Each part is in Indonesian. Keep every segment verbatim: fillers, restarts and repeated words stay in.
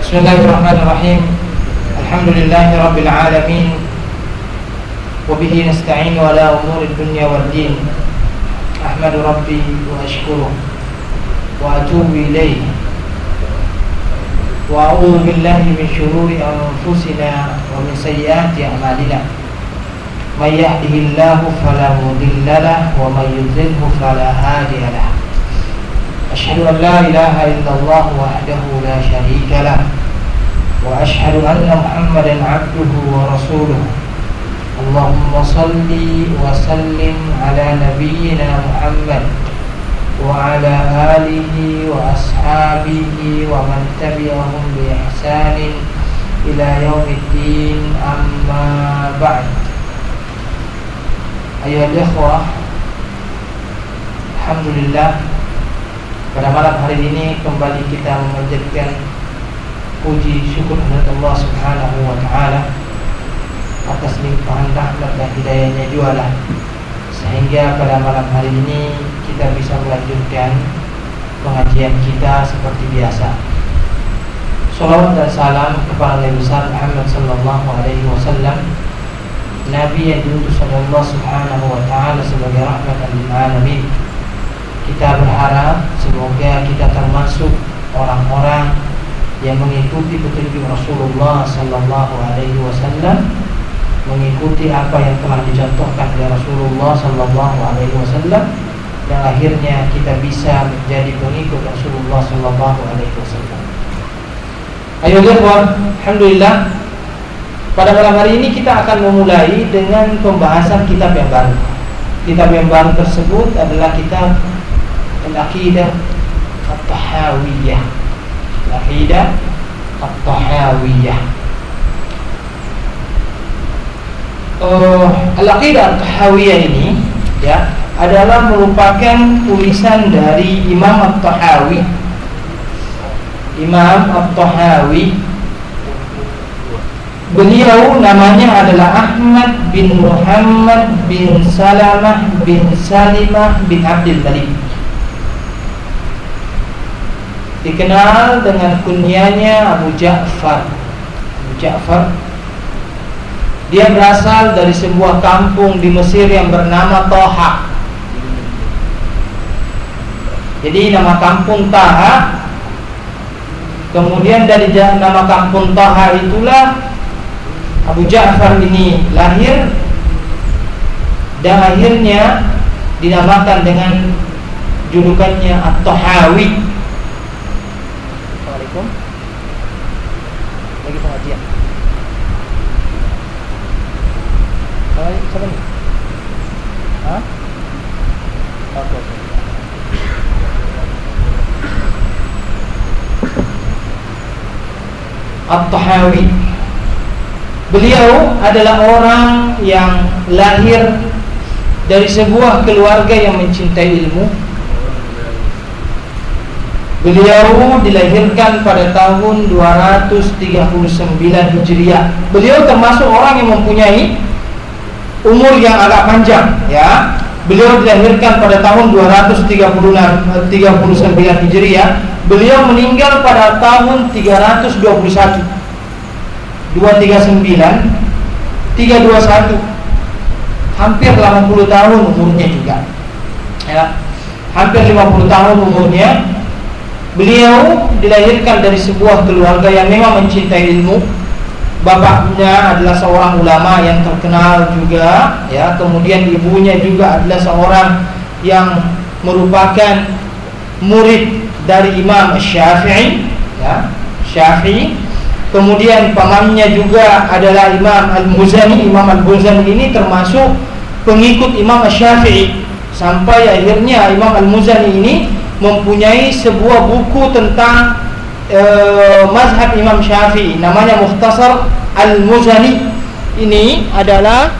Bismillahirrahmanirrahim. Alhamdulillahirabbil alamin. Wa bihi nasta'inu ala umuri dunya waddin. Ahmadu rabbi wa ashkuruh wa atubu ilayhi. Wa a'udzu billahi min syururi anfusina wa min sayyiati a'malina. May yahdihillahu fala mudilla lahu wa may yudlilhu fala hadiya lahu. Asyhadu an la ilaha illallah wahdahu la syarika lah wa asyhadu anna Muhammadan abduhu wa rasuluh. Allahumma salli wa sallim ala nabiyyina Muhammad wa ala alihi wa ashabihi wa man tabi'ahum bi ihsanin ila yaumiddin, amma ba'd. Ayyuhal ikhwah, alhamdulillah, pada malam hari ini kembali kita memanjatkan puji syukur kepada Allah Subhanahu wa taala atas limpahan rahmat dan hidayahnya jualah, sehingga pada malam hari ini kita bisa melanjutkan pengajian kita seperti biasa. Shalawat dan salam kepada Nabi besar Muhammad sallallahu alaihi wasallam, Nabi yang diutus oleh Allah Subhanahu wa taala sebagai rahmatan lil alamin. Kita berharap semoga kita termasuk orang-orang yang mengikuti petunjuk Rasulullah sallallahu alaihi wasallam, mengikuti apa yang telah dicontohkan oleh Rasulullah sallallahu alaihi wasallam, dan akhirnya kita bisa menjadi pengikut Rasulullah sallallahu alaihi wasallam. Ayo ikhwan, alhamdulillah, pada malam hari ini kita akan memulai dengan pembahasan kitab yang baru. Kitab yang baru tersebut adalah kitab Al-Aqidah At-Tahawiyah. Al-Aqidah At-Tahawiyah. uh, Al-Aqidah At-Tahawiyah ini ya adalah merupakan tulisan dari Imam At-Tahawi. Imam At-Tahawi, beliau namanya adalah Ahmad bin Muhammad bin Salamah bin Salimah bin Abdul Malik. Dikenal dengan kunyanya Abu Ja'far. Abu Ja'far. Dia berasal dari sebuah kampung di Mesir yang bernama Taha. Jadi nama kampung Taha, kemudian dari nama kampung Taha itulah Abu Ja'far ini lahir, dan akhirnya dinamakan dengan julukannya At-Tahawi. Assalamualaikum. Lagi pengajian. Hai, siapa nih? Hah? Oke, oke. At-Tahawi, beliau adalah orang yang lahir dari sebuah keluarga yang mencintai ilmu. Beliau dilahirkan pada tahun dua ratus tiga puluh sembilan Hijriah. Beliau termasuk orang yang mempunyai umur yang agak panjang, ya. Beliau dilahirkan pada tahun dua ratus tiga puluh sembilan Hijriah. Beliau meninggal pada tahun tiga ratus dua puluh satu. dua ratus tiga puluh sembilan tiga ratus dua puluh satu. Hampir delapan puluh tahun umurnya juga. Ya. Hampir lima puluh tahun umurnya. Beliau dilahirkan dari sebuah keluarga yang memang mencintai ilmu. Bapaknya adalah seorang ulama yang terkenal juga, ya. Kemudian ibunya juga adalah seorang yang merupakan murid dari Imam Syafi'i, ya, Syafi'i. Kemudian pamannya juga adalah Imam Al-Muzani. Imam Al-Muzani ini termasuk pengikut Imam Syafi'i, sampai akhirnya Imam Al-Muzani ini mempunyai sebuah buku tentang e, mazhab Imam Syafi'i, namanya Mukhtasar Al-Muzani. Ini adalah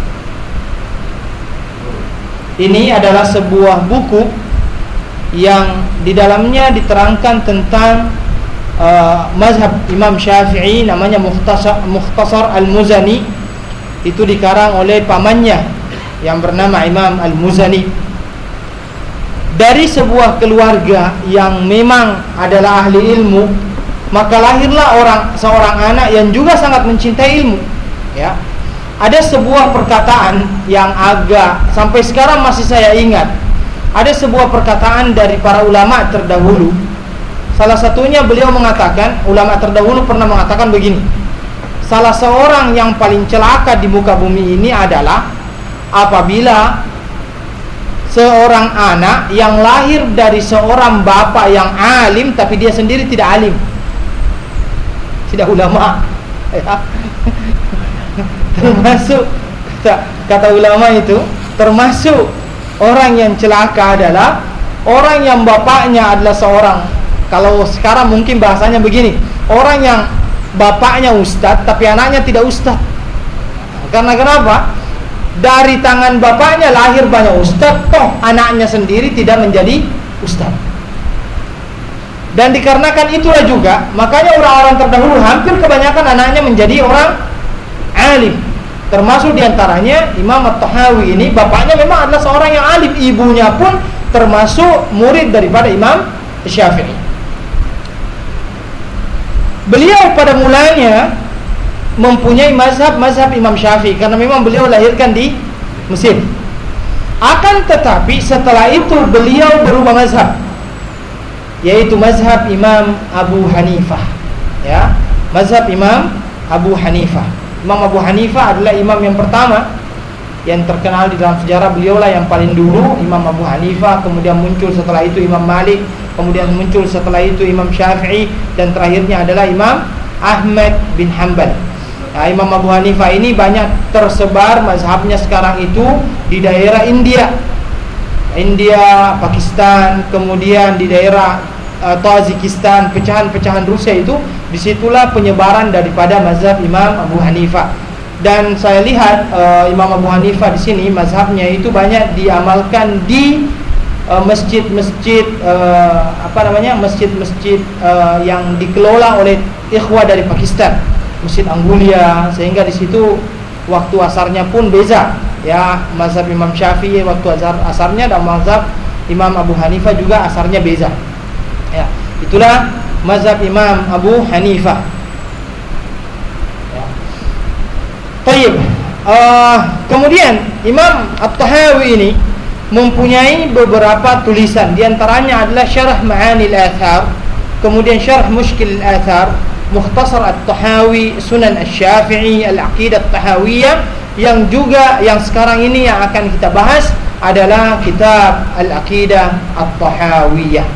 ini adalah sebuah buku yang di dalamnya diterangkan tentang uh, mazhab Imam Syafi'i, namanya Mukhtasar, Mukhtasar Al-Muzani. Itu dikarang oleh pamannya yang bernama Imam Al-Muzani. Dari sebuah keluarga yang memang adalah ahli ilmu, maka lahirlah orang seorang anak yang juga sangat mencintai ilmu. Ya, ada sebuah perkataan yang agak sampai sekarang masih saya ingat. Ada sebuah perkataan dari para ulama terdahulu. Salah satunya beliau mengatakan, ulama terdahulu pernah mengatakan begini: salah seorang yang paling celaka di muka bumi ini adalah apabila seorang anak yang lahir dari seorang bapak yang alim tapi dia sendiri tidak alim, tidak ulama. Ya. Termasuk kata, kata ulama itu, termasuk orang yang celaka adalah orang yang bapaknya adalah seorang, kalau sekarang mungkin bahasanya begini, orang yang bapaknya ustadz tapi anaknya tidak ustadz. Karena kenapa? Dari tangan bapaknya lahir banyak ustadz, toh anaknya sendiri tidak menjadi ustadz. Dan dikarenakan itulah juga, makanya orang-orang terdahulu hampir kebanyakan anaknya menjadi orang alim. Termasuk diantaranya Imam At-Tahawi ini, bapaknya memang adalah seorang yang alim, ibunya pun termasuk murid daripada Imam Syafi'i. Beliau pada mulanya mempunyai mazhab-mazhab Imam Syafi'i karena memang beliau lahirkan di Mesir. Akan tetapi setelah itu beliau berubah mazhab, yaitu mazhab Imam Abu Hanifah. Ya, mazhab Imam Abu Hanifah. Imam Abu Hanifah adalah imam yang pertama yang terkenal di dalam sejarah. Beliaulah yang paling dulu, Imam Abu Hanifah. Kemudian muncul setelah itu Imam Malik. Kemudian muncul setelah itu Imam Syafi'i. Dan terakhirnya adalah Imam Ahmad bin Hanbal. Nah, Imam Abu Hanifah ini banyak tersebar mazhabnya sekarang itu di daerah India, India, Pakistan, kemudian di daerah uh, Tajikistan, pecahan-pecahan Rusia itu. Disitulah penyebaran daripada mazhab Imam Abu Hanifah. Dan saya lihat uh, Imam Abu Hanifah di sini mazhabnya itu banyak diamalkan di uh, masjid-masjid uh, apa namanya masjid-masjid uh, yang dikelola oleh ikhwah dari Pakistan, Masjid Anggulia, sehingga di situ waktu asarnya pun beza. Ya, mazhab Imam Syafi'i waktu asar asarnya dan mazhab Imam Abu Hanifah juga asarnya beza. Ya, itulah mazhab Imam Abu Hanifah. Ya. Baik. Uh, kemudian Imam At-Tahawi ini mempunyai beberapa tulisan. Di antaranya adalah Syarah Ma'ani al-Athar, kemudian Syarah Mushkil al-Athar, Mukhtasar At-Tahawi, Sunan Asy-Syafi'i, Al-Aqidah At-Tahawiyah, yang juga yang sekarang ini yang akan kita bahas adalah kitab Al-Aqidah At-Tahawiyah.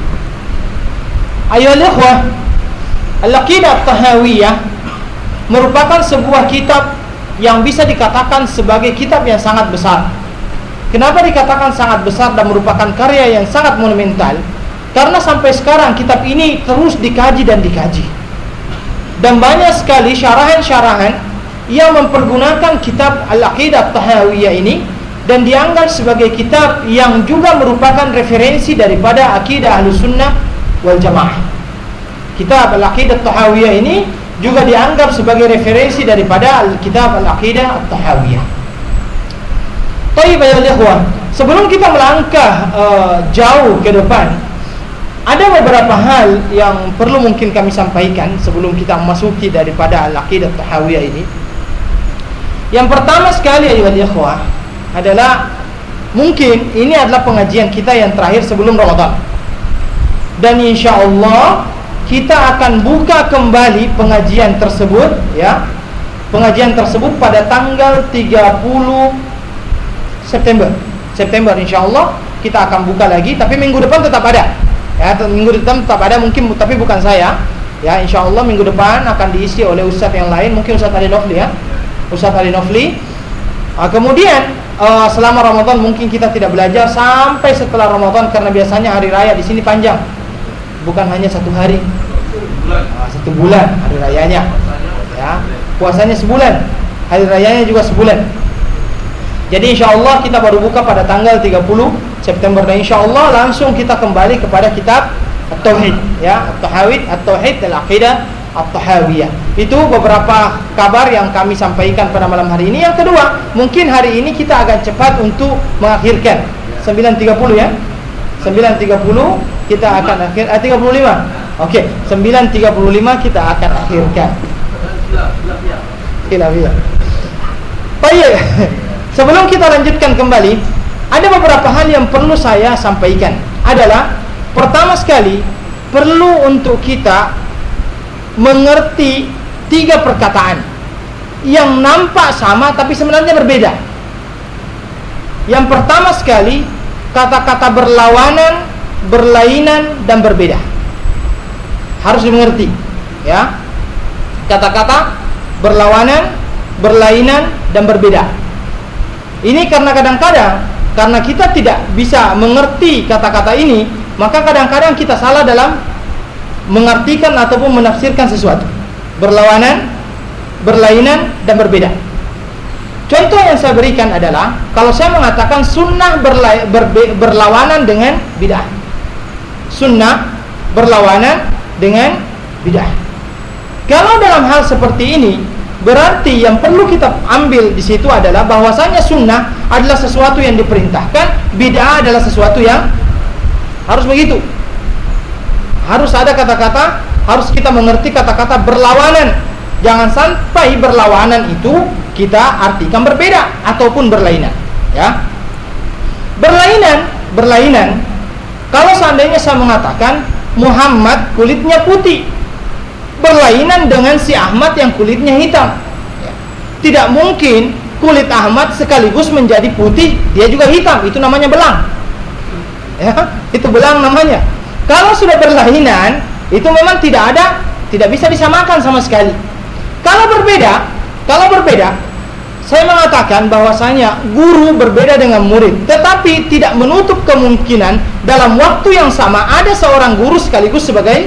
Ayol ikhwah, Al-Aqidah At-Tahawiyah merupakan sebuah kitab yang bisa dikatakan sebagai kitab yang sangat besar. Kenapa dikatakan sangat besar dan merupakan karya yang sangat monumental? Karena sampai sekarang kitab ini terus dikaji dan dikaji. Dan banyak sekali syarahan-syarahan yang mempergunakan kitab Al-Aqidah At-Tahawiyah ini dan dianggap sebagai kitab yang juga merupakan referensi daripada akidah Ahlussunnah wal Jamaah. Kitab Al-Aqidah At-Tahawiyah ini juga dianggap sebagai referensi daripada kitab Al-Aqidah At-Tahawiyah. Baik, ya ikhwan, sebelum kita melangkah uh, jauh ke depan, ada beberapa hal yang perlu mungkin kami sampaikan sebelum kita memasuki daripada Al-Aqidah At-Tahawiyah ini. Yang pertama sekali ya ikhwan adalah mungkin ini adalah pengajian kita yang terakhir sebelum Ramadan. Dan insya Allah kita akan buka kembali pengajian tersebut, ya, pengajian tersebut pada tanggal tiga puluh September. September insya Allah kita akan buka lagi, tapi minggu depan tetap ada. Ya, minggu depan tetap ada mungkin, tapi bukan saya. Ya, insya Allah minggu depan akan diisi oleh ustadz yang lain, mungkin Ustadz Ali Nofli, ya, Ustadz Ali Nofli. Nah, kemudian uh, selama Ramadan mungkin kita tidak belajar sampai setelah Ramadan karena biasanya hari raya di sini panjang. Bukan hanya satu hari, nah, satu bulan hari rayanya, ya, puasanya sebulan, hari rayanya juga sebulan. Jadi insya Allah kita baru buka pada tanggal tiga puluh September dan insya Allah langsung kita kembali kepada kitab At-Tauhid, ya, At-Tauhid, At-Tauhid Al-Aqidah At-Tahawiyah. Itu beberapa kabar yang kami sampaikan pada malam hari ini. Yang kedua, mungkin hari ini kita agak cepat untuk mengakhirkan sembilan tiga puluh, ya. sembilan tiga puluh kita akan akhir eh, tiga puluh lima. Oke, okay. sembilan tiga puluh lima kita akan akhirkan. Khilafiyah. Baik. Sebelum kita lanjutkan kembali, ada beberapa hal yang perlu saya sampaikan. Adalah pertama sekali perlu untuk kita mengerti tiga perkataan yang nampak sama tapi sebenarnya berbeda. Yang pertama sekali, kata-kata berlawanan, berlainan dan berbeda. Harus dimengerti, ya. Kata-kata berlawanan, berlainan dan berbeda. Ini karena kadang-kadang karena kita tidak bisa mengerti kata-kata ini, maka kadang-kadang kita salah dalam mengartikan ataupun menafsirkan sesuatu. Berlawanan, berlainan dan berbeda. Contoh yang saya berikan adalah kalau saya mengatakan sunnah berla- berbe- berlawanan dengan bid'ah. Sunnah berlawanan dengan bid'ah. Kalau dalam hal seperti ini, berarti yang perlu kita ambil di situ adalah bahwasanya sunnah adalah sesuatu yang diperintahkan, bid'ah adalah sesuatu yang harus begitu. Harus ada kata-kata, harus kita mengerti kata-kata berlawanan. Jangan sampai berlawanan itu kita artikan berbeda ataupun berlainan, ya. Berlainan, berlainan. Kalau seandainya saya mengatakan Muhammad kulitnya putih, berlainan dengan si Ahmad yang kulitnya hitam, ya. Tidak mungkin kulit Ahmad sekaligus menjadi putih, dia juga hitam. Itu namanya belang, ya. Itu belang namanya. Kalau sudah berlainan, itu memang tidak ada, tidak bisa disamakan sama sekali. Kalau berbeda, kalau berbeda, saya mengatakan bahwasanya guru berbeda dengan murid, tetapi tidak menutup kemungkinan dalam waktu yang sama ada seorang guru sekaligus sebagai,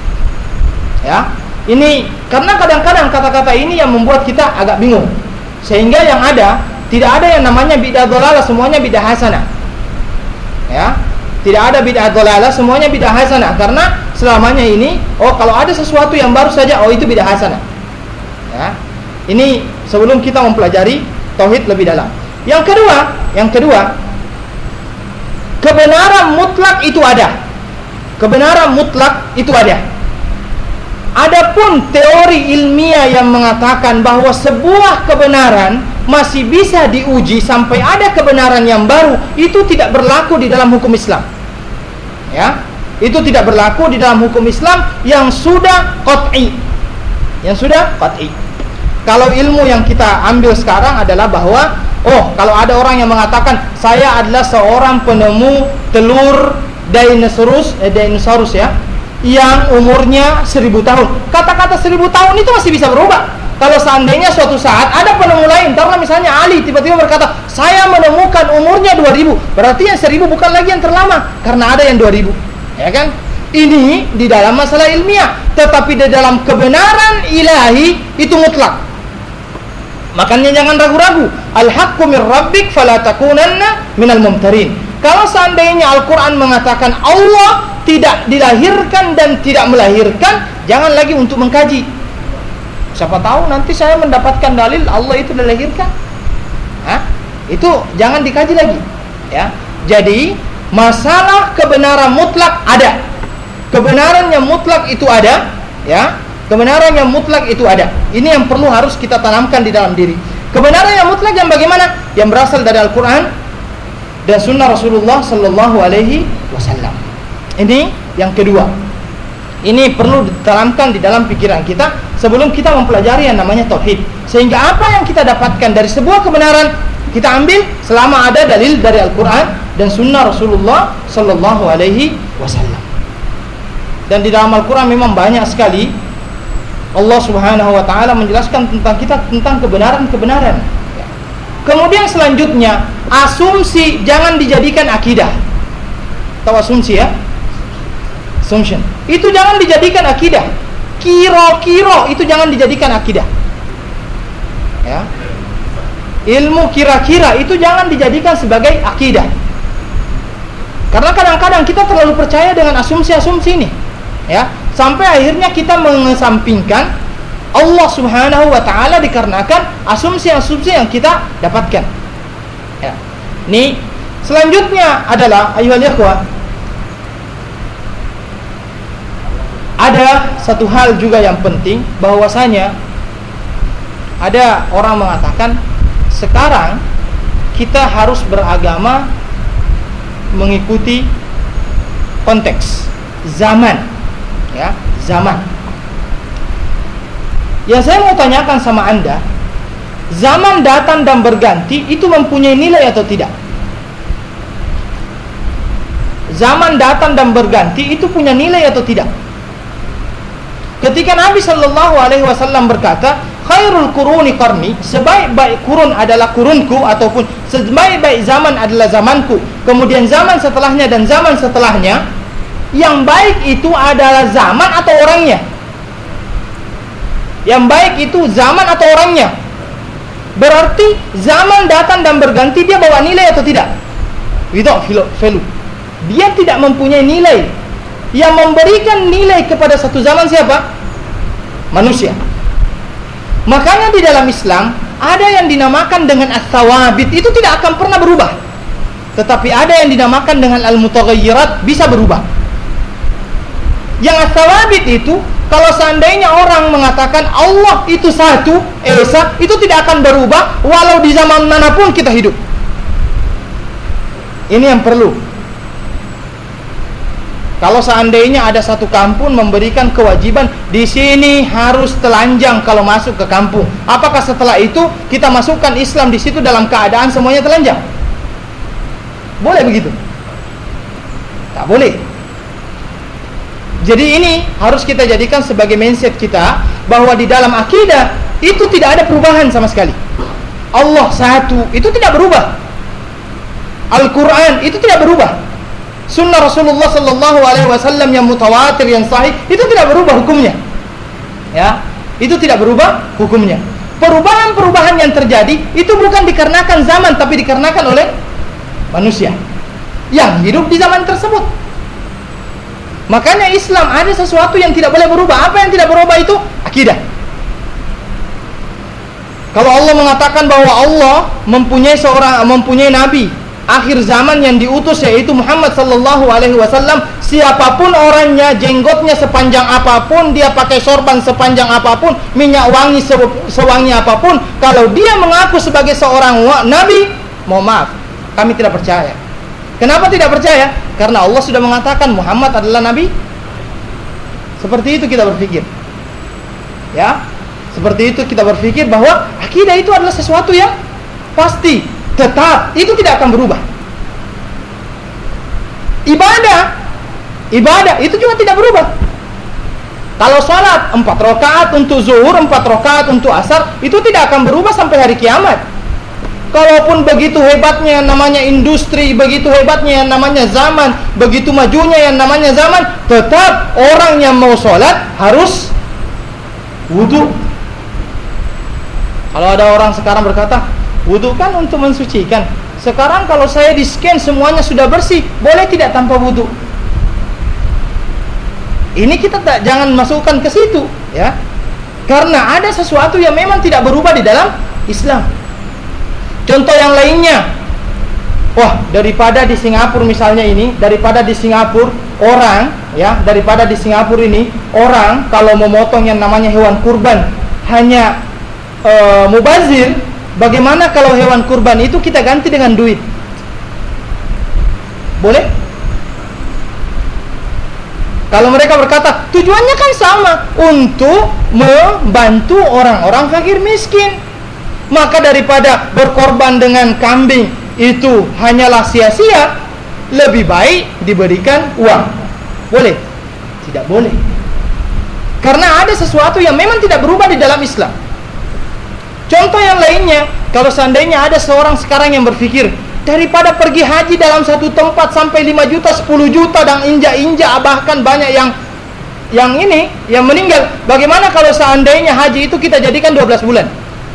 ya. Ini karena kadang-kadang kata-kata ini yang membuat kita agak bingung, sehingga yang ada tidak ada yang namanya bid'ah dhalalah, semuanya bid'ah hasanah, ya. Tidak ada bid'ah dhalalah, semuanya bid'ah hasanah. Karena selamanya ini, oh kalau ada sesuatu yang baru saja, oh itu bid'ah hasanah, ya. Ini sebelum kita mempelajari tauhid lebih dalam. Yang kedua, yang kedua, kebenaran mutlak itu ada. Kebenaran mutlak itu ada. Adapun teori ilmiah yang mengatakan bahwa sebuah kebenaran masih bisa diuji sampai ada kebenaran yang baru, itu tidak berlaku di dalam hukum Islam, ya. Itu tidak berlaku di dalam hukum Islam yang sudah qat'i, yang sudah qat'i. Kalau ilmu yang kita ambil sekarang adalah bahwa, oh, kalau ada orang yang mengatakan saya adalah seorang penemu telur dinosaurus, eh, dinosaurus ya, yang umurnya seribu tahun. Kata-kata seribu tahun itu masih bisa berubah. Kalau seandainya suatu saat ada penemu lain, taruhlah misalnya Ali tiba-tiba berkata saya menemukan umurnya dua ribu, berarti yang seribu bukan lagi yang terlama, karena ada yang dua ribu, ya kan? Ini di dalam masalah ilmiah, tetapi di dalam kebenaran ilahi itu mutlak. Makanya jangan ragu-ragu. Al-haqqu mir rabbik fala takunanna minal mumtarin. Kalau seandainya Al-Quran mengatakan Allah tidak dilahirkan dan tidak melahirkan, jangan lagi untuk mengkaji. Siapa tahu nanti saya mendapatkan dalil Allah itu dilahirkan. Hah? Itu jangan dikaji lagi, ya. Jadi masalah kebenaran mutlak ada. Kebenaran yang mutlak itu ada, ya. Kebenaran yang mutlak itu ada. Ini yang perlu harus kita tanamkan di dalam diri. Kebenaran yang mutlak yang bagaimana? Yang berasal dari Al-Quran dan Sunnah Rasulullah Sallallahu Alaihi Wasallam. Ini yang kedua. Ini perlu ditanamkan di dalam pikiran kita sebelum kita mempelajari yang namanya tauhid. Sehingga apa yang kita dapatkan dari sebuah kebenaran kita ambil selama ada dalil dari Al-Quran dan Sunnah Rasulullah Sallallahu Alaihi Wasallam. Dan di dalam Al-Quran memang banyak sekali Allah Subhanahu wa taala menjelaskan tentang kita tentang kebenaran-kebenaran. Kemudian selanjutnya, asumsi jangan dijadikan akidah. Tahu asumsi ya? Assumption. Itu jangan dijadikan akidah. Kira-kira itu jangan dijadikan akidah. Ya. Ilmu kira-kira itu jangan dijadikan sebagai akidah. Karena kadang-kadang kita terlalu percaya dengan asumsi-asumsi ini, ya. Sampai akhirnya kita mengesampingkan Allah Subhanahu wa taala dikarenakan asumsi-asumsi yang kita dapatkan. Ya. Nih, selanjutnya adalah ayuhal ikhwah, ada satu hal juga yang penting, bahwasanya ada orang mengatakan sekarang kita harus beragama mengikuti konteks zaman, ya, zaman. Yang saya mau tanyakan sama Anda, zaman datang dan berganti itu mempunyai nilai atau tidak? Zaman datang dan berganti itu punya nilai atau tidak? Ketika Nabi Shallallahu Alaihi Wasallam berkata, khairul kuruni qarni, sebaik-baik kurun adalah kurunku, ataupun sebaik-baik zaman adalah zamanku, kemudian zaman setelahnya dan zaman setelahnya, yang baik itu adalah zaman atau orangnya? Yang baik itu zaman atau orangnya? Berarti zaman datang dan berganti dia bawa nilai atau tidak? Without value. Dia tidak mempunyai nilai. Yang memberikan nilai kepada satu zaman siapa? Manusia. Makanya di dalam Islam ada yang dinamakan dengan as-sawabit, itu tidak akan pernah berubah. Tetapi ada yang dinamakan dengan al-mutaghayyirat, bisa berubah. Yang as-sawabit itu, kalau seandainya orang mengatakan Allah itu satu, esa, itu tidak akan berubah walau di zaman manapun kita hidup. Ini yang perlu. Kalau seandainya ada satu kampung memberikan kewajiban di sini harus telanjang kalau masuk ke kampung, apakah setelah itu kita masukkan Islam di situ dalam keadaan semuanya telanjang? Boleh begitu? Tak boleh. Jadi ini harus kita jadikan sebagai mindset kita, bahwa di dalam akidah itu tidak ada perubahan sama sekali. Allah satu, itu tidak berubah. Al-Quran itu tidak berubah. Sunnah Rasulullah Sallallahu Alaihi Wasallam yang mutawatir, yang sahih, itu tidak berubah hukumnya. Ya, itu tidak berubah hukumnya. Perubahan-perubahan yang terjadi itu bukan dikarenakan zaman, tapi dikarenakan oleh manusia yang hidup di zaman tersebut. Makanya Islam ada sesuatu yang tidak boleh berubah. Apa yang tidak berubah itu? Akidah. Kalau Allah mengatakan bahwa Allah mempunyai seorang, mempunyai nabi akhir zaman yang diutus, yaitu Muhammad Sallallahu Alaihi Wasallam, siapapun orangnya, jenggotnya sepanjang apapun, dia pakai sorban sepanjang apapun, minyak wangi sewangi apapun, kalau dia mengaku sebagai seorang nabi, mohon maaf, kami tidak percaya. Kenapa tidak percaya? Karena Allah sudah mengatakan Muhammad adalah nabi. Seperti itu kita berpikir, ya, seperti itu kita berpikir bahwa akidah itu adalah sesuatu yang pasti, tetap, itu tidak akan berubah. Ibadah, ibadah itu juga tidak berubah. Kalau salat empat rakaat untuk zuhur, empat rakaat untuk asar, itu tidak akan berubah sampai hari kiamat. Kalaupun begitu hebatnya yang namanya industri, begitu hebatnya yang namanya zaman, begitu majunya yang namanya zaman, tetap orang yang mau sholat harus wudu. Kalau ada orang sekarang berkata, wudu kan untuk mensucikan. Sekarang kalau saya di scan semuanya sudah bersih, boleh tidak tanpa wudu? Ini kita tak, jangan masukkan ke situ, ya. Karena ada sesuatu yang memang tidak berubah di dalam Islam. Contoh yang lainnya, wah, daripada di Singapura misalnya ini, daripada di Singapura orang, ya, daripada di Singapura ini orang kalau memotong yang namanya hewan kurban hanya e, mubazir, bagaimana kalau hewan kurban itu kita ganti dengan duit? Boleh? Kalau mereka berkata tujuannya kan sama, untuk membantu orang-orang fakir miskin, maka daripada berkorban dengan kambing itu hanyalah sia-sia, lebih baik diberikan uang. Boleh? Tidak boleh. Karena ada sesuatu yang memang tidak berubah di dalam Islam. Contoh yang lainnya, kalau seandainya ada seorang sekarang yang berpikir, daripada pergi haji dalam satu tempat sampai lima juta, sepuluh juta dan injak-injak, bahkan banyak yang yang ini, yang meninggal, bagaimana kalau seandainya haji itu kita jadikan dua belas bulan?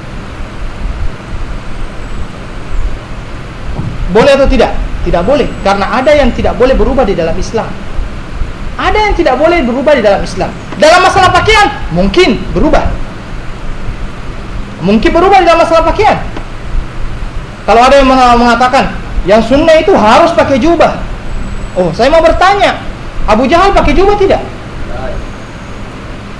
Boleh atau tidak? Tidak boleh. Karena ada yang tidak boleh berubah di dalam Islam. Ada yang tidak boleh berubah di dalam Islam. Dalam masalah pakaian, mungkin berubah. Mungkin berubah di dalam masalah pakaian. Kalau ada yang mengatakan yang sunnah itu harus pakai jubah, oh, saya mau bertanya, Abu Jahal pakai jubah tidak?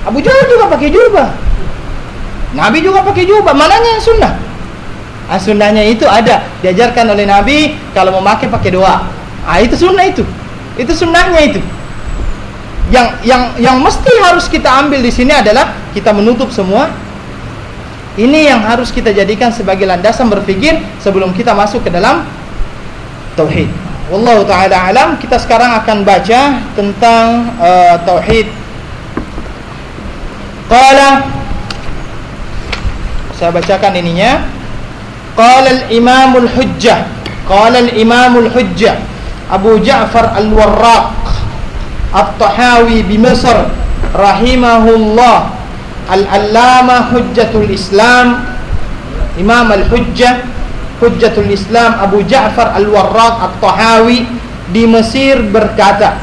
Abu Jahal juga pakai jubah. Nabi juga pakai jubah. Mananya yang sunnah? Ah, sunnahnya itu ada diajarkan oleh Nabi kalau mau pakai pakai doa. Ah, itu sunnah itu. Itu sunnahnya itu. Yang yang yang mesti harus kita ambil di sini adalah kita menutup semua. Ini yang harus kita jadikan sebagai landasan berpikir sebelum kita masuk ke dalam tauhid. Wallahu taala alam. Kita sekarang akan baca tentang uh, tauhid. Qala, saya bacakan ininya. Qala al-Imam al-Hujjah, qala al-Imam al-Hujjah Abu Ja'far al-Warraq At-Tahawi bi Misr rahimahullah, Al-Allamah Hujjatul Islam, Imam Al-Hujjah Hujjatul Islam Abu Ja'far Al-Warraq At-Tahawi di Mesir berkata,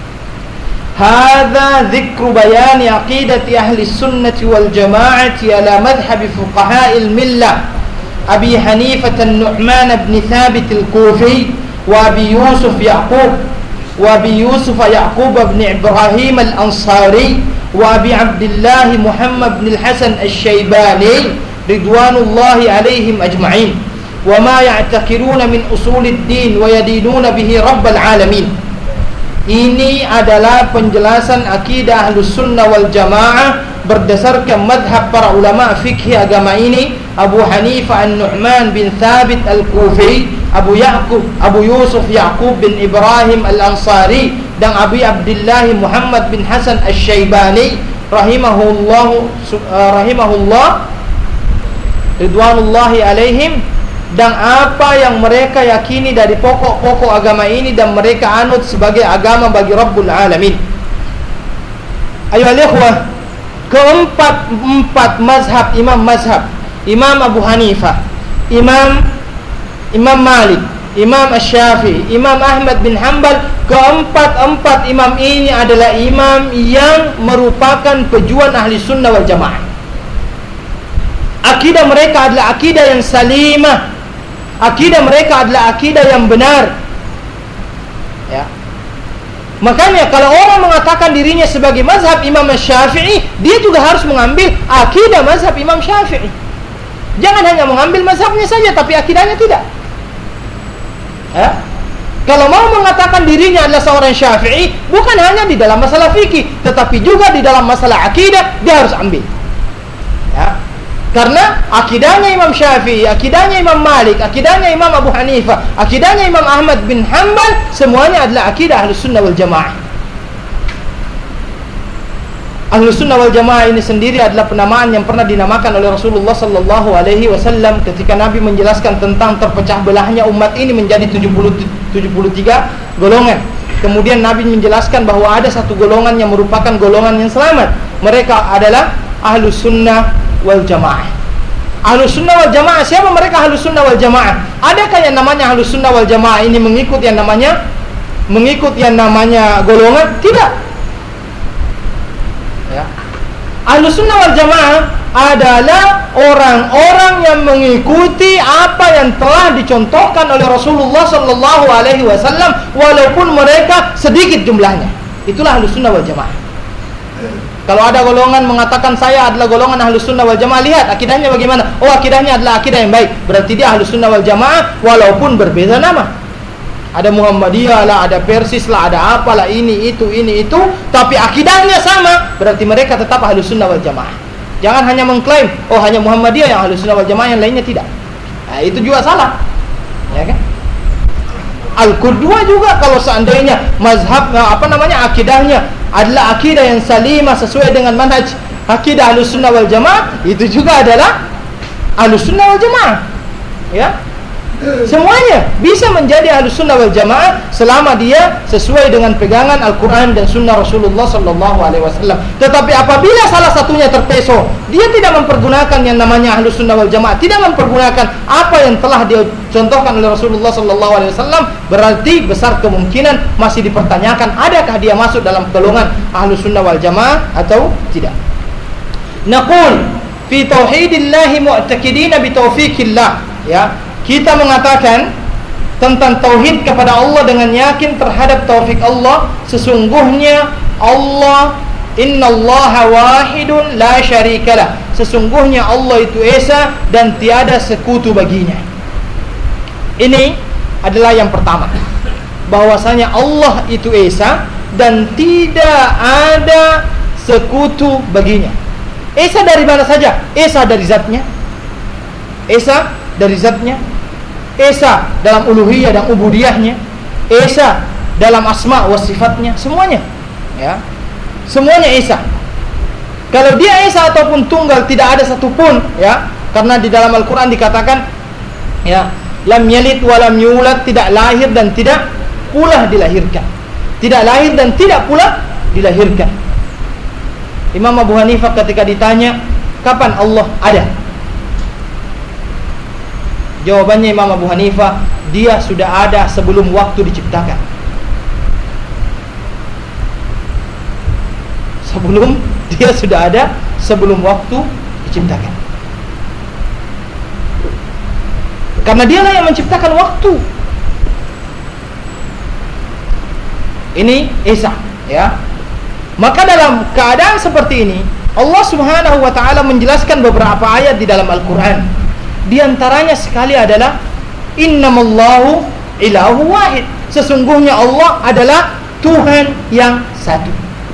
hadza dzikru bayani aqidati ahli sunnati wal jamaati ala madhhab fuqaha'il millah Abi Hanifah an-Nu'man bin Thabit al-Kufi wa Abi Yusuf Ya'qub wa Abi Yusuf Ya'qub bin Ibrahim al-Ansari wa Abi Abdullah Muhammad bin al-Hasan al-Shaybani ridwanullahi alaihim ajma'in wa ma ya'taqiruna min usulid din wa yadinuna bihi rabbal alamin. Ini adalah penjelasan akidah Ahlus Sunnah wal Jamaah berdasarkan madhab para ulama fikih agama ini, Abu Hanifah an-Nu'man bin Thabit al-Kufi, Abu Ya'qub Abu Yusuf Ya'qub bin Ibrahim al-Ansari dan Abi Abdullah Muhammad bin Hasan al-Shaybani rahimahullah uh, rahimahullah ridwanullahi alaihim, dan apa yang mereka yakini dari pokok-pokok agama ini dan mereka anut sebagai agama bagi Rabbul Alamin. Ayuhal ikhwah, keempat empat mazhab imam mazhab Imam Abu Hanifah, Imam Imam Malik, Imam Asy-Syafi'i, Imam Ahmad bin Hanbal, keempat-empat imam ini adalah imam yang merupakan pejuang ahli sunnah wal jamaah. Akidah mereka adalah akidah yang salimah. Akidah mereka adalah akidah yang benar. Ya. Makanya kalau orang mengatakan dirinya sebagai mazhab Imam Syafi'i, dia juga harus mengambil akidah mazhab Imam Syafi'i. Jangan hanya mengambil mazhabnya saja tapi akidahnya tidak. Ya. Kalau mau mengatakan dirinya adalah seorang Syafi'i, bukan hanya di dalam masalah fikih, tetapi juga di dalam masalah akidah dia harus ambil. Ya. Karena akidahnya Imam Syafi'i, akidahnya Imam Malik, akidahnya Imam Abu Hanifah, akidahnya Imam Ahmad bin Hanbal, semuanya adalah akidah Ahlus Sunnah wal Jamaah. Ahlus Sunnah wal Jamaah ini sendiri adalah penamaan yang pernah dinamakan oleh Rasulullah sallallahu alaihi wasallam ketika Nabi menjelaskan tentang terpecah belahnya umat ini menjadi tujuh puluh tiga golongan. Kemudian Nabi menjelaskan bahwa ada satu golongan yang merupakan golongan yang selamat. Mereka adalah Ahlus Sunnah wal Jamaah. Ahlus Sunnah wal Jamaah, siapa mereka Ahlus Sunnah wal Jamaah? Adakah yang namanya Ahlus Sunnah wal Jamaah ini mengikut yang namanya mengikut yang namanya golongan? Tidak. Ya. Ahlus Sunnah wal Jamaah adalah orang-orang yang mengikuti apa yang telah dicontohkan oleh Rasulullah sallallahu alaihi wasallam walaupun mereka sedikit jumlahnya. Itulah Ahlus Sunnah wal Jamaah. Kalau ada golongan mengatakan saya adalah golongan Ahlus Sunnah wal Jamaah, lihat akidahnya bagaimana. Oh, akidahnya adalah akidah yang baik, berarti dia Ahlus Sunnah wal Jamaah walaupun berbeza nama. Ada Muhammadiyah lah, ada Persis lah, ada apalah, ini itu ini itu, tapi akidahnya sama, berarti mereka tetap Ahlus Sunnah wal Jamaah. Jangan hanya mengklaim oh hanya Muhammadiyah yang Ahlus Sunnah wal Jamaah, yang lainnya tidak. Nah, itu juga salah. Ya kan? Al-Qudwa juga kalau seandainya mazhab apa namanya akidahnya adalah akidah yang salimah sesuai dengan manhaj akidah Ahlus Sunnah wal Jamaah, itu juga adalah Ahlus Sunnah wal Jamaah. Ya. Semuanya bisa menjadi Ahlus Sunnah wal Jamaah selama dia sesuai dengan pegangan Al-Qur'an dan Sunnah Rasulullah sallallahu alaihi wasallam. Tetapi apabila salah satunya terpeso, dia tidak mempergunakan yang namanya Ahlus Sunnah wal Jamaah, tidak mempergunakan apa yang telah dia contohkan oleh Rasulullah sallallahu alaihi wasallam, berarti besar kemungkinan masih dipertanyakan adakah dia masuk dalam golongan Ahlus Sunnah wal Jamaah atau tidak. Naqul fi tauhidillah mu'taqidina bi taufiqillah, ya. Kita mengatakan tentang tauhid kepada Allah dengan yakin terhadap taufik Allah. Sesungguhnya Allah Innallaha wahidun la syarikalah. Sesungguhnya Allah itu esa dan tiada sekutu baginya. Ini adalah yang pertama, bahwasanya Allah itu esa dan tidak ada sekutu baginya. Esa dari mana saja? Esa dari zatnya, esa dari zatnya, esa dalam uluhiyah dan ubudiyahnya, esa dalam asma wa sifatnya, semuanya, ya, semuanya esa. Kalau dia esa ataupun tunggal, tidak ada satupun, ya, karena di dalam Al-Quran dikatakan, ya, lam yalid wa lam yulad, tidak lahir dan tidak pula dilahirkan, tidak lahir dan tidak pula dilahirkan. Imam Abu Hanifah ketika ditanya kapan Allah ada, jawabannya Imam Abu Hanifah, dia sudah ada sebelum waktu diciptakan. Sebelum dia sudah ada sebelum waktu diciptakan. Karena dialah yang menciptakan waktu. Ini Esa, ya. Maka dalam keadaan seperti ini, Allah Subhanahu wa taala menjelaskan beberapa ayat di dalam Al-Qur'an. Di antaranya sekali adalah innamallahu ilahu wahid. Sesungguhnya Allah adalah Tuhan yang satu.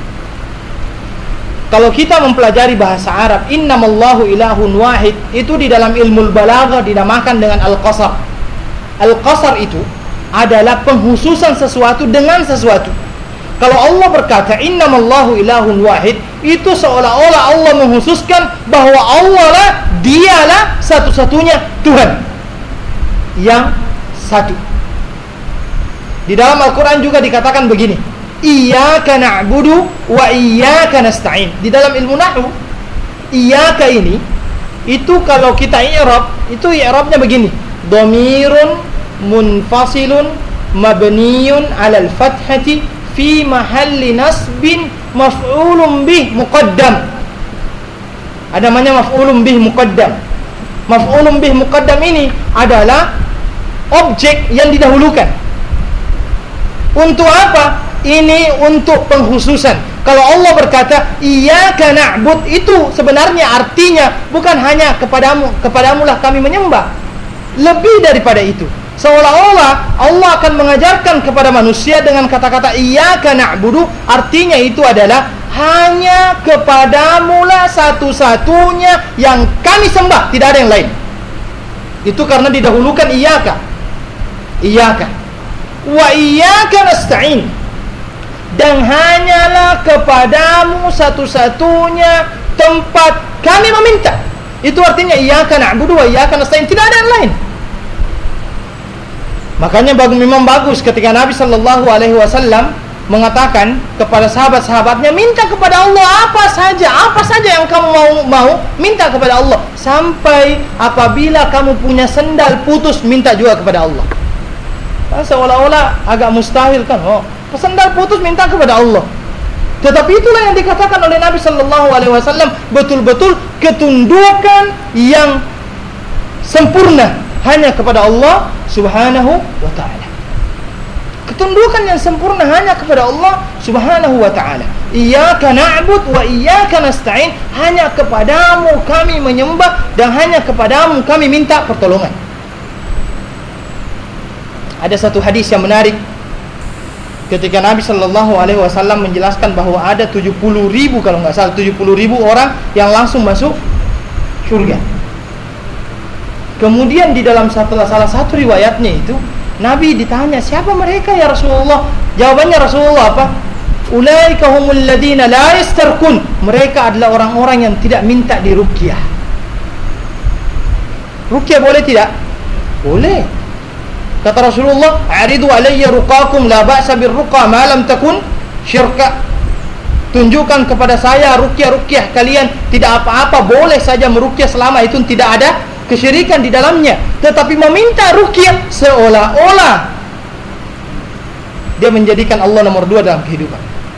Kalau kita mempelajari bahasa Arab, innamallahu ilahun wahid, itu di dalam ilmu balaghah dinamakan dengan al-qasar. Al-qasar itu adalah penghususan sesuatu dengan sesuatu. Kalau Allah berkata innamallahu ilahun wahid, itu seolah-olah Allah menghususkan bahwa Allah lah, dialah satu-satunya Tuhan yang satu. Di dalam Al-Quran juga dikatakan begini, iyyaka na'budu wa iyyaka nasta'in. Di dalam ilmu nahwu, iyyaka ini, itu kalau kita i'rab, itu i'rabnya begini, dhamirun munfasilun mabniyun 'alal fathati fi mahalli nasbin maf'ulun bih muqaddam. Ada namanya maf'ulun bih muqaddam. Maf'ulun bih muqaddam ini adalah objek yang didahulukan. Untuk apa? Ini untuk penghususan. Kalau Allah berkata iyyaka na'bud, itu sebenarnya artinya bukan hanya kepadamu, kepadamulah kami menyembah. Lebih daripada itu. Seolah-olah Allah akan mengajarkan kepada manusia dengan kata-kata iyyaka na'budu, artinya itu adalah hanya kepadamulah satu-satunya yang kami sembah, tidak ada yang lain. Itu karena didahulukan iyyaka. Iyyaka wa iyyaka nasta'in, dan hanyalah kepadamu satu-satunya tempat kami meminta. Itu artinya iyyaka na'budu wa iyyaka nasta'in, tidak ada yang lain. Makanya memang bagus ketika Nabi Shallallahu Alaihi Wasallam mengatakan kepada sahabat-sahabatnya, minta kepada Allah apa saja, apa saja yang kamu mau mau minta kepada Allah, sampai apabila kamu punya sendal putus, minta juga kepada Allah. Nah, seolah-olah agak mustahil kan? Oh, sendal putus minta kepada Allah. Tetapi itulah yang dikatakan oleh Nabi Shallallahu Alaihi Wasallam, betul-betul ketundukan yang sempurna hanya kepada Allah Subhanahu wa ta'ala. Ketundukan yang sempurna hanya kepada Allah Subhanahu wa ta'ala. Iyyaka na'bud wa iyyaka nasta'in, hanya kepadamu kami menyembah dan hanya kepadamu kami minta pertolongan. Ada satu hadis yang menarik ketika Nabi Shallallahu Alaihi Wasallam menjelaskan bahwa ada tujuh puluh ribu, kalau nggak salah tujuh puluh ribu orang yang langsung masuk surga. Kemudian di dalam satu, salah satu riwayatnya itu, Nabi ditanya, siapa mereka ya Rasulullah? Jawabannya Rasulullah apa? Ulaika humul ladina la yastarqun. Mereka adalah orang-orang yang tidak minta diruqyah. Ruqyah boleh tidak? Boleh. Kata Rasulullah, "Aridu alayya ruqakum la ba'sa birruqa ma lam takun syirka." Tunjukkan kepada saya ruqyah-ruqyah kalian, tidak apa-apa, boleh saja meruqyah selama itu tidak ada kesyirikan di dalamnya. Tetapi meminta ruqyah seolah-olah dia menjadikan Allah nomor dua dalam kehidupan.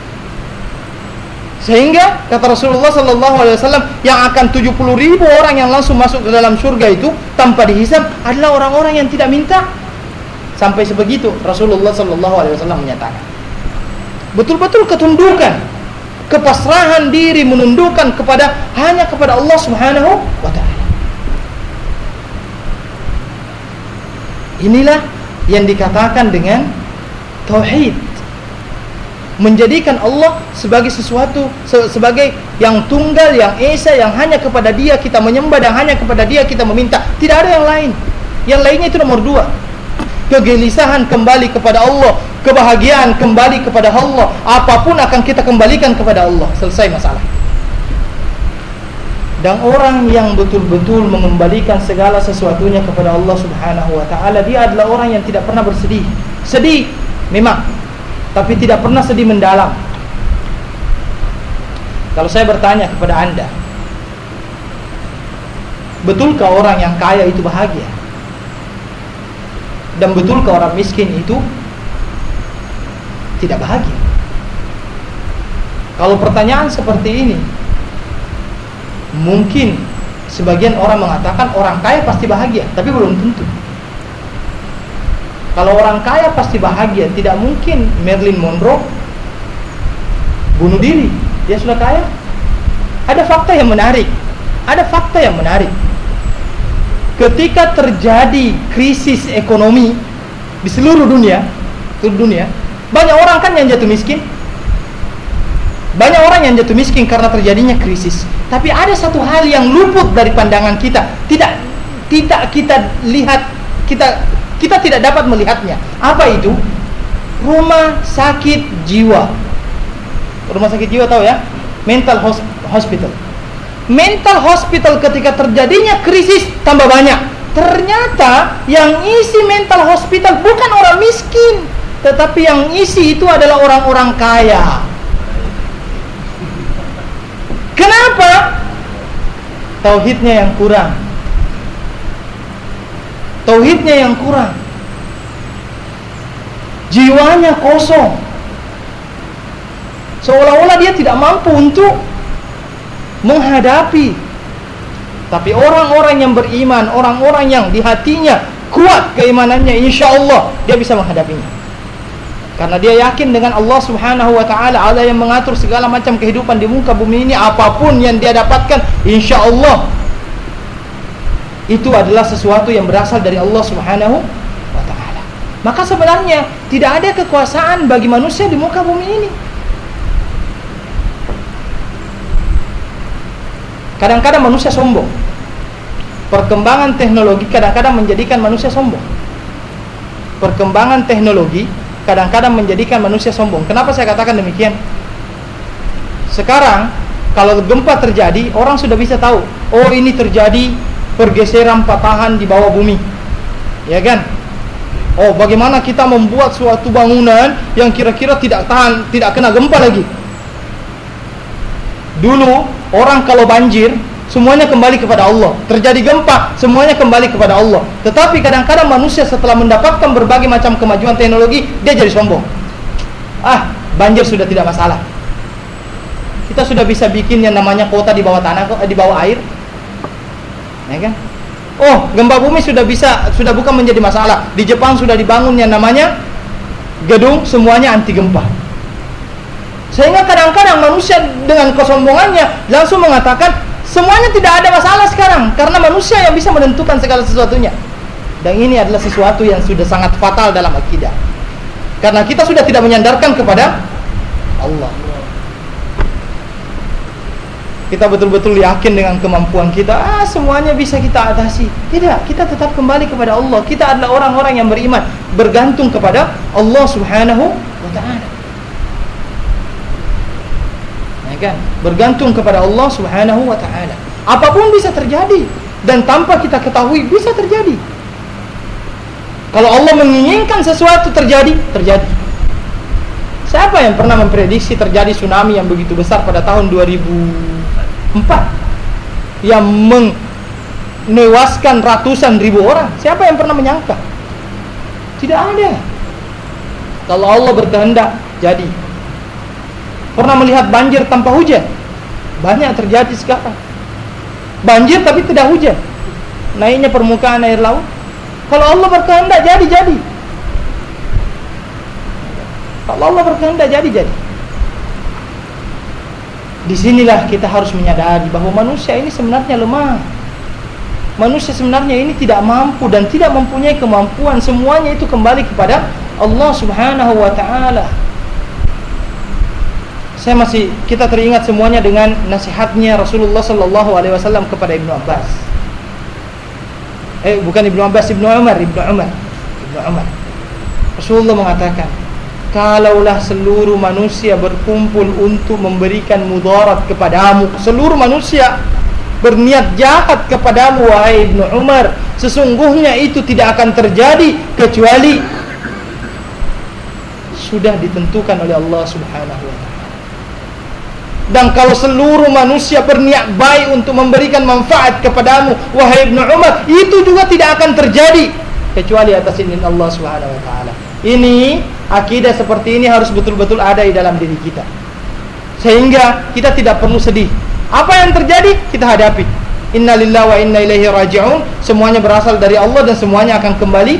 Sehingga kata Rasulullah sallallahu alaihi wasallam, yang akan tujuh puluh ribu orang yang langsung masuk ke dalam surga itu tanpa dihisab adalah orang-orang yang tidak minta. Sampai sebegitu Rasulullah sallallahu alaihi wasallam menyatakan. Betul-betul ketundukan kepasrahan diri, menundukkan kepada hanya kepada Allah Subhanahu wa taala. Inilah yang dikatakan dengan tauhid. Menjadikan Allah sebagai sesuatu, se- sebagai yang tunggal, yang esa, yang hanya kepada Dia kita menyembah dan hanya kepada Dia kita meminta. Tidak ada yang lain. Yang lainnya itu nomor dua. Kegelisahan kembali kepada Allah, kebahagiaan kembali kepada Allah. Apapun akan kita kembalikan kepada Allah. Selesai masalah. Dan orang yang betul-betul mengembalikan segala sesuatunya kepada Allah Subhanahu wa taala, dia adalah orang yang tidak pernah bersedih. Sedih memang, tapi tidak pernah sedih mendalam. Kalau saya bertanya kepada Anda, betulkah orang yang kaya itu bahagia? Dan betulkah orang miskin itu tidak bahagia? Kalau pertanyaan seperti ini, mungkin sebagian orang mengatakan orang kaya pasti bahagia, tapi belum tentu. Kalau orang kaya pasti bahagia, tidak mungkin Marilyn Monroe bunuh diri. Dia sudah kaya. Ada fakta yang menarik. Ada fakta yang menarik. Ketika terjadi krisis ekonomi di seluruh dunia, seluruh dunia, banyak orang kan yang jatuh miskin. Banyak orang yang jatuh miskin karena terjadinya krisis. Tapi ada satu hal yang luput dari pandangan kita. Tidak tidak kita lihat, kita kita tidak dapat melihatnya. Apa itu? Rumah sakit jiwa. Rumah sakit jiwa tahu ya? Mental hospital. Mental hospital ketika terjadinya krisis tambah banyak. Ternyata yang isi mental hospital bukan orang miskin, tetapi yang isi itu adalah orang-orang kaya. Kenapa? Tauhidnya yang kurang. Tauhidnya yang kurang. Jiwanya kosong. Seolah-olah dia tidak mampu untuk menghadapi. Tapi orang-orang yang beriman, orang-orang yang di hatinya kuat keimanannya, insya Allah dia bisa menghadapinya. Karena dia yakin dengan Allah Subhanahu wa taala, Allah yang mengatur segala macam kehidupan di muka bumi ini. Apapun yang dia dapatkan, insya Allah itu adalah sesuatu yang berasal dari Allah Subhanahu wa taala. Maka sebenarnya tidak ada kekuasaan bagi manusia di muka bumi ini. Kadang-kadang manusia sombong. Perkembangan teknologi kadang-kadang menjadikan manusia sombong. Perkembangan teknologi kadang-kadang menjadikan manusia sombong. Kenapa saya katakan demikian? Sekarang kalau gempa terjadi, orang sudah bisa tahu, oh ini terjadi pergeseran patahan di bawah bumi. Ya kan? Oh, bagaimana kita membuat suatu bangunan yang kira-kira tidak tahan, tidak kena gempa lagi. Dulu orang kalau banjir semuanya kembali kepada Allah. Terjadi gempa semuanya kembali kepada Allah. Tetapi kadang-kadang manusia setelah mendapatkan berbagai macam kemajuan teknologi, dia jadi sombong. Ah, banjir sudah tidak masalah. Kita sudah bisa bikin yang namanya kota di bawah tanah, di bawah air. Ya kan? Oh, gempa bumi sudah bisa, sudah bukan menjadi masalah. Di Jepang sudah dibangun yang namanya gedung semuanya anti gempa. Sehingga kadang-kadang manusia dengan kesombongannya langsung mengatakan semuanya tidak ada masalah sekarang, karena manusia yang bisa menentukan segala sesuatunya. Dan ini adalah sesuatu yang sudah sangat fatal dalam akidah. Karena kita sudah tidak menyandarkan kepada Allah. Kita betul-betul yakin dengan kemampuan kita, ah semuanya bisa kita atasi. Tidak, kita tetap kembali kepada Allah. Kita adalah orang-orang yang beriman, bergantung kepada Allah Subhanahu wa taala. Kan? Bergantung kepada Allah Subhanahu wa taala. Apapun bisa terjadi dan tanpa kita ketahui bisa terjadi. Kalau Allah menginginkan sesuatu terjadi, terjadi. Siapa yang pernah memprediksi terjadi tsunami yang begitu besar pada tahun dua ribu empat yang menewaskan ratusan ribu orang? Siapa yang pernah menyangka? Tidak ada. Kalau Allah berkehendak, jadi. Pernah melihat banjir tanpa hujan? Banyak terjadi sekarang. Banjir tapi tidak hujan. Naiknya permukaan air laut. Kalau Allah berkehendak jadi-jadi. Kalau Allah berkehendak jadi-jadi. Disinilah kita harus menyadari bahwa manusia ini sebenarnya lemah. Manusia sebenarnya ini tidak mampu dan tidak mempunyai kemampuan. Semuanya itu kembali kepada Allah Subhanahu wa ta'ala. Saya masih, kita teringat semuanya dengan nasihatnya Rasulullah sallallahu alaihi wasallam kepada Ibnu Abbas. Eh bukan Ibnu Abbas, Ibnu Umar, Ibnu Umar. Ibnu Umar. Rasulullah mengatakan, kalaulah seluruh manusia berkumpul untuk memberikan mudarat kepadamu, seluruh manusia berniat jahat kepadamu wahai Ibnu Umar, sesungguhnya itu tidak akan terjadi kecuali sudah ditentukan oleh Allah Subhanahu wa ta'ala. Dan kalau seluruh manusia berniat baik untuk memberikan manfaat kepadamu wahai Ibnu Umar, itu juga tidak akan terjadi kecuali atas izin Allah Subhanahu wa ta'ala. Ini akidah seperti ini harus betul-betul ada di dalam diri kita, sehingga kita tidak perlu sedih. Apa yang terjadi kita hadapi. Inna lillahi wa inna ilaihi raji'un. Semuanya berasal dari Allah dan semuanya akan kembali.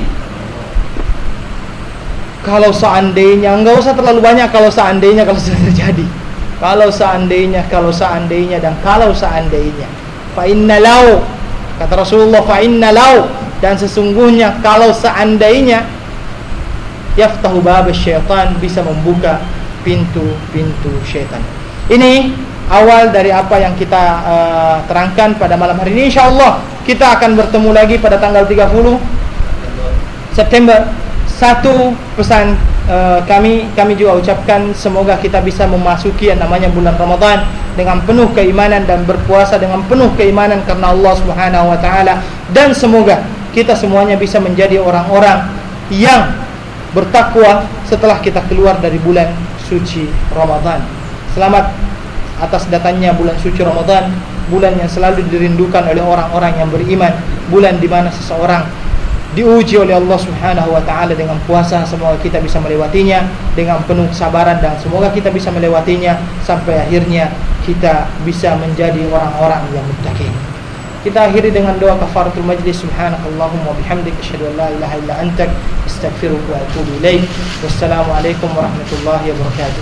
Kalau seandainya, enggak usah terlalu banyak kalau seandainya, kalau sudah terjadi. Kalau seandainya, kalau seandainya dan kalau seandainya. Fa inna lau, kata Rasulullah, fa inna lau, dan sesungguhnya kalau seandainya, yaftahu bab syaitan, bisa membuka pintu-pintu syaitan. Ini awal dari apa yang kita uh, terangkan pada malam hari ini. InsyaAllah kita akan bertemu lagi pada tanggal tiga puluh September. Satu pesan uh, kami kami juga ucapkan, semoga kita bisa memasuki yang namanya bulan Ramadan dengan penuh keimanan dan berpuasa dengan penuh keimanan karena Allah Subhanahu wa ta'ala. Dan semoga kita semuanya bisa menjadi orang-orang yang bertakwa setelah kita keluar dari bulan suci Ramadan. Selamat atas datangnya bulan suci Ramadan, bulan yang selalu dirindukan oleh orang-orang yang beriman, bulan di mana seseorang diuji oleh Allah Subhanahu wa ta'ala dengan puasa. Semoga kita bisa melewatinya dengan penuh kesabaran dan semoga kita bisa melewatinya sampai akhirnya kita bisa menjadi orang-orang yang muttaqin. Kita akhiri dengan doa kafaratul majlis. Subhanakallahumma wa bihamdika asyhadu an la ilaha illa anta astaghfiruka wa atubu ilaik. Wassalamualaikum warahmatullahi wabarakatuh.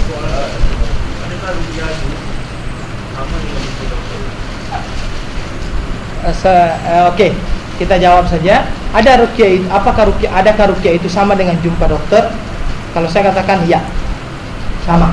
Asa, uh, Oke, okay. Kita jawab saja. Ada ruqyah itu, apakah ruqyah, adakah ruqyah itu sama dengan jumpa dokter? Kalau saya katakan ya, sama.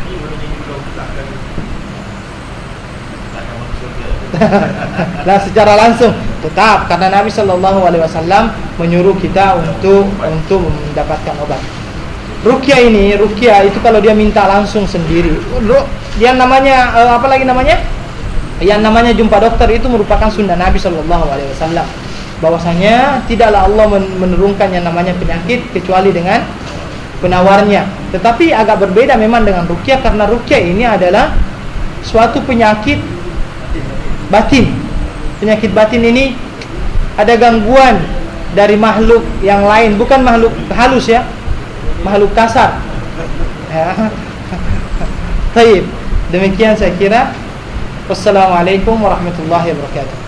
Nah, secara langsung tetap, karena Nabi Shallallahu Alaihi Wasallam menyuruh kita untuk untuk mendapatkan obat. Ruqyah ini, ruqyah itu kalau dia minta langsung sendiri, dia namanya uh, apa lagi namanya? Yang namanya jumpa dokter itu merupakan sunnah Nabi Shallallahu Alaihi Wasallam. Bahwasanya tidaklah Allah menurunkan yang namanya penyakit kecuali dengan penawarnya. Tetapi agak berbeda memang dengan ruqyah, karena ruqyah ini adalah suatu penyakit batin. Penyakit batin ini ada gangguan dari makhluk yang lain, bukan makhluk halus ya, makhluk kasar. Ya. Baik, demikian saya kira. Wassalamualaikum warahmatullahi wabarakatuh.